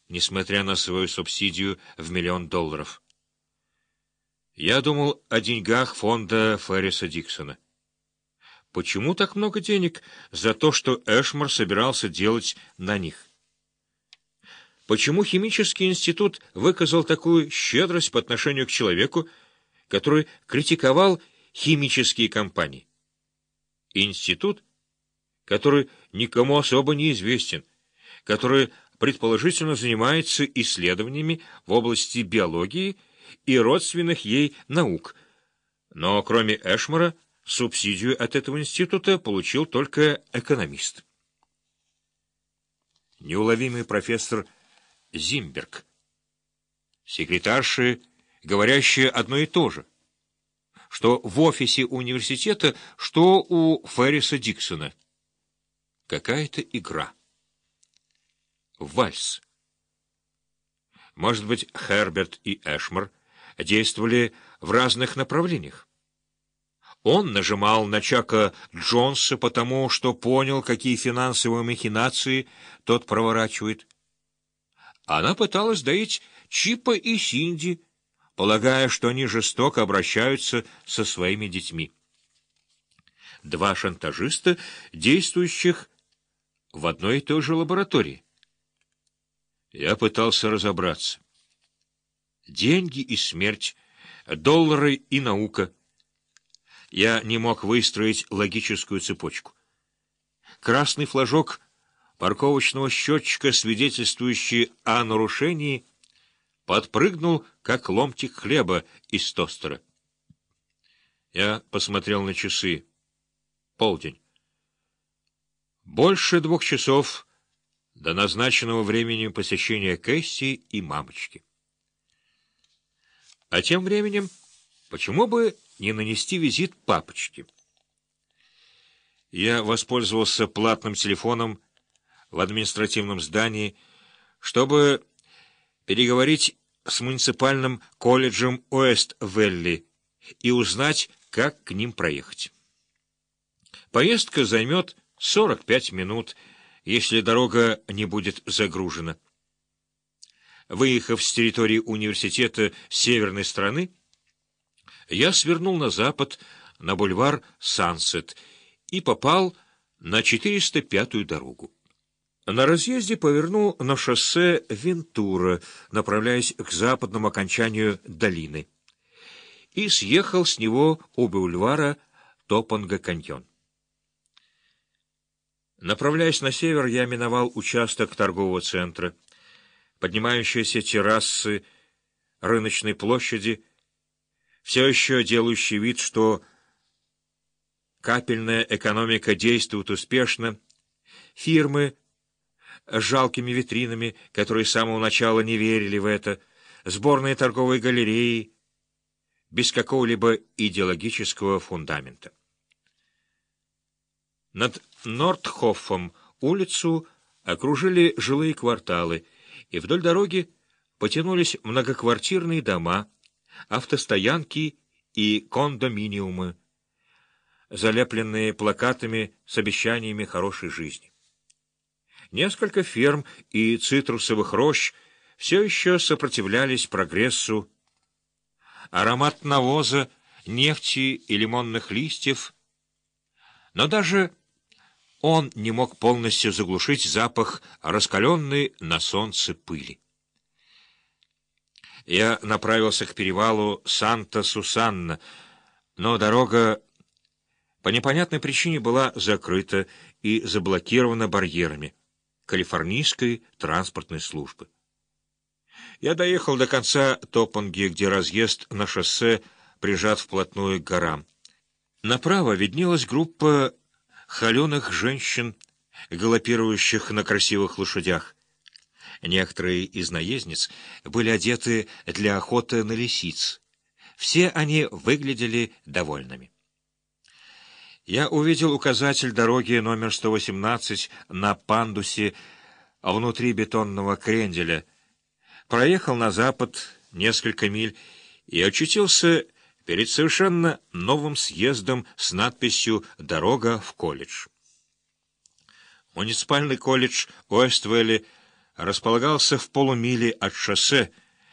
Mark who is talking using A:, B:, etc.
A: несмотря на свою субсидию в $1 000 000. Я думал о деньгах фонда Ферриса Диксона. Почему так много денег за то, что Эшмор собирался делать на них? Почему химический институт выказал такую щедрость по отношению к человеку, который критиковал химические компании? Институт, который никому особо не известен, который предположительно занимается исследованиями в области биологии и родственных ей наук, но кроме Эшмора субсидию от этого института получил только экономист. Неуловимый профессор Зимберг, секретарши, говорящие одно и то же, что в офисе университета, что у Ферриса Диксона. Какая-то игра. Вальс. Может быть, Херберт и Эшмор действовали в разных направлениях. Он нажимал на Чака Джонса потому, что понял, какие финансовые махинации тот проворачивает. Она пыталась доить Чипа и Синди, полагая, что они жестоко обращаются со своими детьми. Два шантажиста, действующих в одной и той же лаборатории. Я пытался разобраться. Деньги и смерть, доллары и наука. Я не мог выстроить логическую цепочку. Красный флажок парковочного счетчика, свидетельствующий о нарушении, подпрыгнул, как ломтик хлеба из тостера. Я посмотрел на часы. Полдень. Больше 2 часов до назначенного времени посещения Кэсси и мамочки. А тем временем, почему бы не нанести визит папочке? Я воспользовался платным телефоном в административном здании, чтобы переговорить с муниципальным колледжем Уэст-Велли и узнать, как к ним проехать. Поездка займет 45 минут, если дорога не будет загружена. Выехав с территории университета северной стороны, я свернул на запад, на бульвар Сансет, и попал на 405-ю дорогу. На разъезде повернул на шоссе Вентура, направляясь к западному окончанию долины, и съехал с него у бульвара Топанга-каньон. Направляясь на север, я миновал участок торгового центра, поднимающиеся террасы рыночной площади, все еще делающий вид, что капельная экономика действует успешно, фирмы с жалкими витринами, которые с самого начала не верили в это, сборные торговые галереи, без какого-либо идеологического фундамента. Над Нортхоффом улицу окружили жилые кварталы, и вдоль дороги потянулись многоквартирные дома, автостоянки и кондоминиумы, залепленные плакатами с обещаниями хорошей жизни. Несколько ферм и цитрусовых рощ все еще сопротивлялись прогрессу. Аромат навоза, нефти и лимонных листьев, но даже он не мог полностью заглушить запах раскаленной на солнце пыли. Я направился к перевалу Санта-Сусанна, но дорога по непонятной причине была закрыта и заблокирована барьерами Калифорнийской транспортной службы. Я доехал до конца Топанги, где разъезд на шоссе прижат вплотную к горам. Направо виднелась группа холеных женщин, галопирующих на красивых лошадях. Некоторые из наездниц были одеты для охоты на лисиц. Все они выглядели довольными. Я увидел указатель дороги номер 118 на пандусе внутри бетонного кренделя, проехал на запад несколько миль и очутился перед совершенно новым съездом с надписью «Дорога в колледж». Муниципальный колледж Уэст-Вэлли располагался в полумиле от шоссе,